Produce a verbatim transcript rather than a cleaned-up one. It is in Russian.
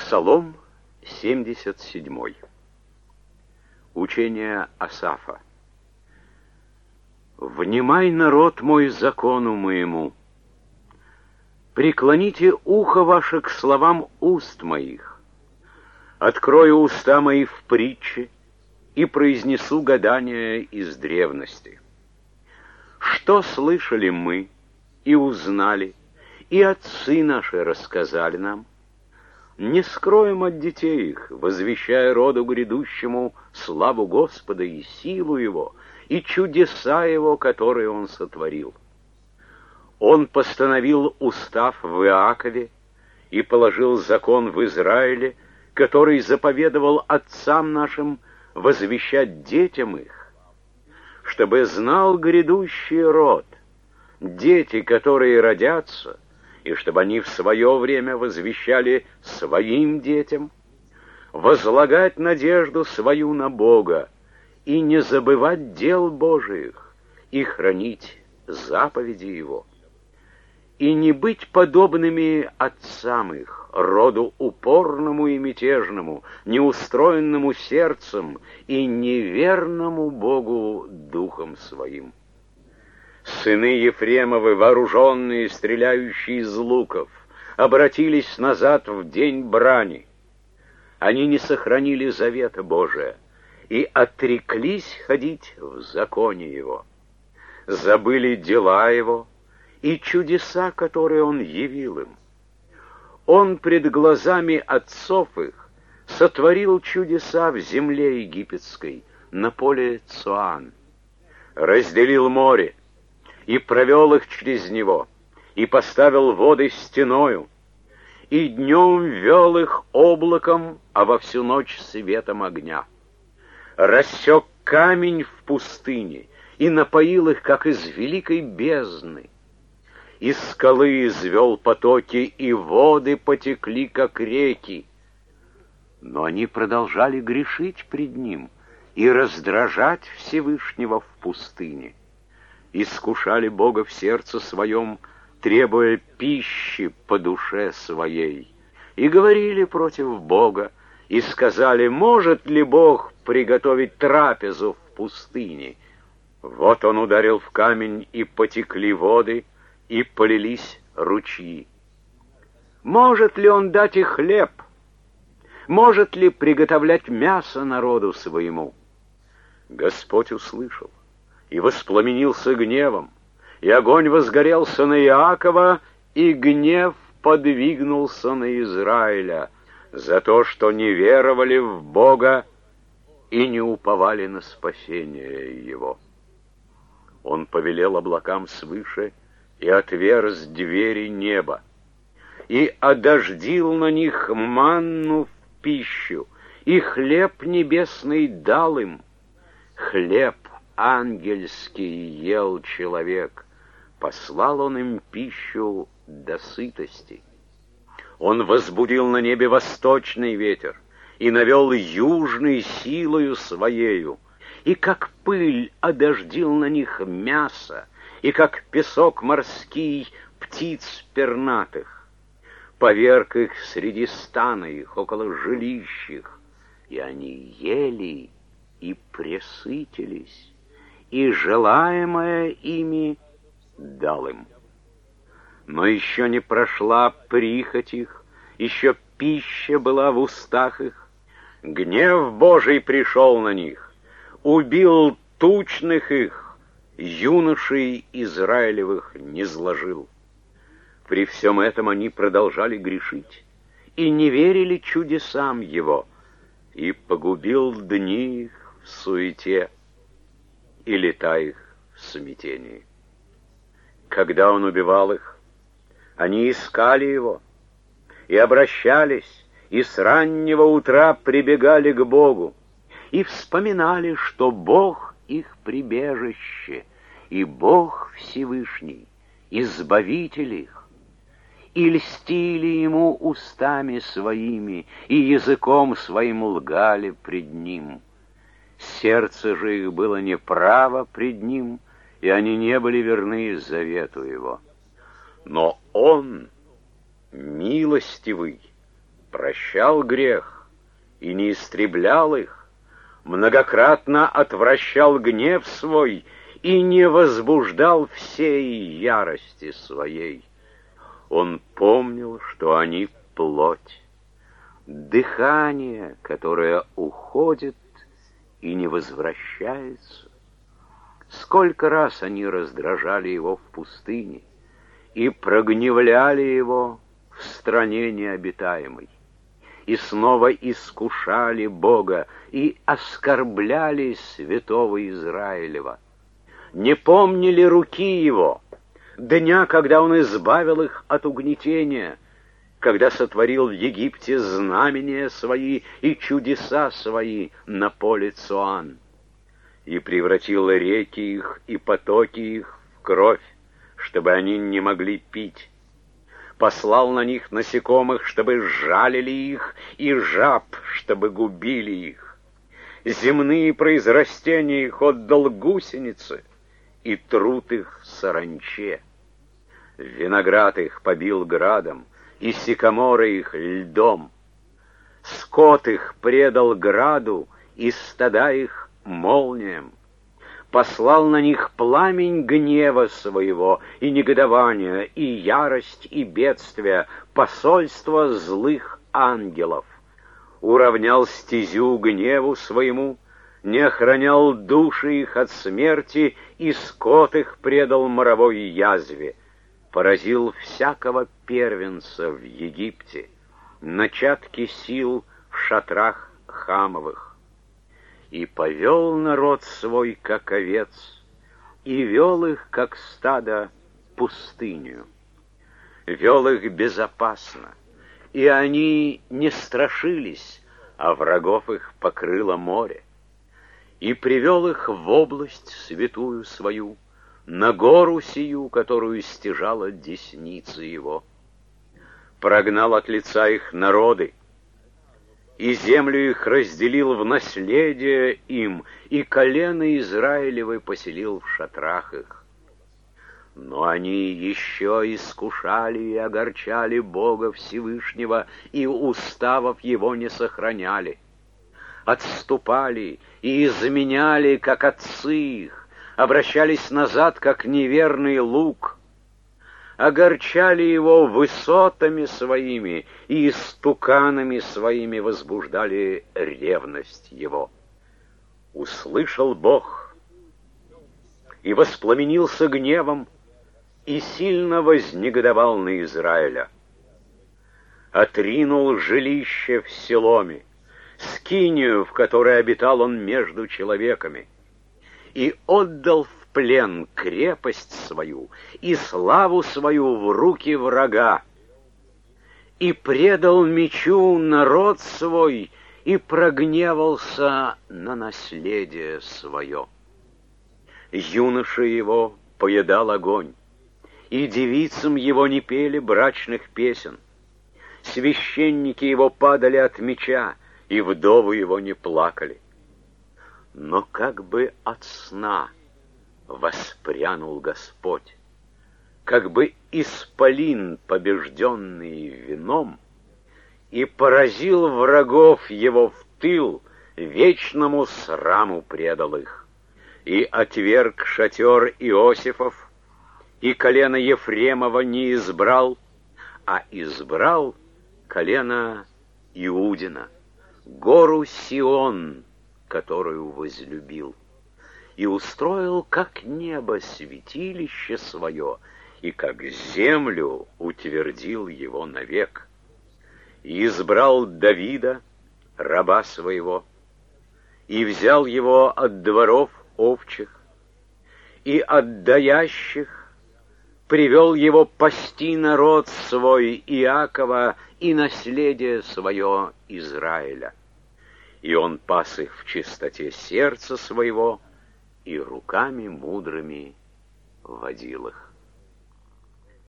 Псалом семьдесят седьмой. Учение Асафа. «Внимай, народ мой, закону моему, преклоните ухо ваше к словам уст моих, открою уста мои в притче и произнесу гадания из древности. Что слышали мы и узнали, и отцы наши рассказали нам? Не скроем от детей их, возвещая роду грядущему славу Господа и силу Его, и чудеса Его, которые Он сотворил. Он постановил устав в Иакове и положил закон в Израиле, который заповедовал отцам нашим возвещать детям их, чтобы знал грядущий род, дети, которые родятся, и чтобы они в свое время возвещали своим детям, возлагать надежду свою на Бога и не забывать дел Божиих и хранить заповеди Его, и не быть подобными отцам их, роду упорному и мятежному, неустроенному сердцем и неверному Богу духом своим. Сыны Ефремовы, вооруженные, стреляющие из луков, обратились назад в день брани. Они не сохранили завета Божия и отреклись ходить в законе Его. Забыли дела Его и чудеса, которые Он явил им. Он пред глазами отцов их сотворил чудеса в земле египетской, на поле Цоан, разделил море, и провел их через него, и поставил воды стеною, и днем вел их облаком, а во всю ночь светом огня. Рассек камень в пустыне, и напоил их, как из великой бездны. Из скалы извел потоки, и воды потекли, как реки. Но они продолжали грешить пред Ним и раздражать Всевышнего в пустыне. Искушали Бога в сердце своем, требуя пищи по душе своей, и говорили против Бога, и сказали: может ли Бог приготовить трапезу в пустыне? Вот Он ударил в камень, и потекли воды, и полились ручьи. Может ли Он дать и хлеб? Может ли приготовлять мясо народу своему? Господь услышал и воспламенился гневом, и огонь возгорелся на Иакова, и гнев подвигнулся на Израиля за то, что не веровали в Бога и не уповали на спасение Его. Он повелел облакам свыше и отверз двери неба, и одождил на них манну в пищу, и хлеб небесный дал им. Хлеб ангельский ел человек, послал Он им пищу до сытости. Он возбудил на небе восточный ветер и навел южный силою своею, и как пыль одождил на них мясо, и как песок морский птиц пернатых. Поверг их среди стана их, около жилищ их, и они ели и пресытились, и желаемое ими дал им. Но еще не прошла прихоть их, еще пища была в устах их. Гнев Божий пришел на них, убил тучных их, юношей Израилевых низложил. При всем этом они продолжали грешить и не верили чудесам Его, и погубил дни их в суете и лета их в смятении. Когда Он убивал их, они искали Его и обращались, и с раннего утра прибегали к Богу, и вспоминали, что Бог их прибежище, и Бог Всевышний, Избавитель их, и льстили Ему устами своими, и языком своим лгали пред Ним. Сердце же их было неправо пред Ним, и они не были верны завету Его. Но Он, милостивый, прощал грех и не истреблял их, многократно отвращал гнев свой и не возбуждал всей ярости своей. Он помнил, что они плоть, дыхание, которое уходит и не возвращается. Сколько раз они раздражали его в пустыне и прогневляли его в стране необитаемой, и снова искушали Бога и оскорбляли святого Израилева. Не помнили руки его, дня, когда он избавил их от угнетения, когда сотворил в Египте знамения свои и чудеса свои на поле Цоан, и превратил реки их и потоки их в кровь, чтобы они не могли пить. Послал на них насекомых, чтобы жалили их, и жаб, чтобы губили их. Земные произрастения их отдал гусеницы, и труд их саранче. Виноград их побил градом, и сикаморы их льдом. Скот их предал граду, и стада их молниям. Послал на них пламень гнева своего, и негодования, и ярость, и бедствия, посольство злых ангелов. Уравнял стезю гневу своему, не охранял души их от смерти, и скот их предал моровой язве. Поразил всякого первенца в Египте, начатки сил в шатрах Хамовых. И повел народ свой, как овец, и вел их, как стадо, пустыню. Вел их безопасно, и они не страшились, а врагов их покрыло море. И привел их в область святую свою, на гору сию, которую стяжала десница его. Прогнал от лица их народы, и землю их разделил в наследие им, и колено Израилевы поселил в шатрах их. Но они еще искушали и огорчали Бога Всевышнего, и уставов его не сохраняли. Отступали и изменяли, как отцы их, обращались назад, как неверный лук, огорчали его высотами своими и истуканами своими возбуждали ревность его. Услышал Бог и воспламенился гневом, и сильно вознегодовал на Израиля. Отринул жилище в Селоме, скинию, в которой обитал он между человеками, и отдал в плен крепость свою и славу свою в руки врага, и предал мечу народ свой, и прогневался на наследие свое. Юноша его поедал огонь, и девицам его не пели брачных песен. Священники его падали от меча, и вдовы его не плакали. Но как бы от сна воспрянул Господь, как бы исполин, побежденный вином, и поразил врагов его в тыл, вечному сраму предал их, и отверг шатер Иосифов, и колено Ефремова не избрал, а избрал колено Иудина, гору Сион, которую возлюбил, и устроил, как небо, святилище свое, и как землю утвердил его навек. И избрал Давида, раба своего, и взял его от дворов овчих, и от даящих привел его пасти народ свой Иакова и наследие свое Израиля. И он пас их в чистоте сердца своего, и руками мудрыми водил их.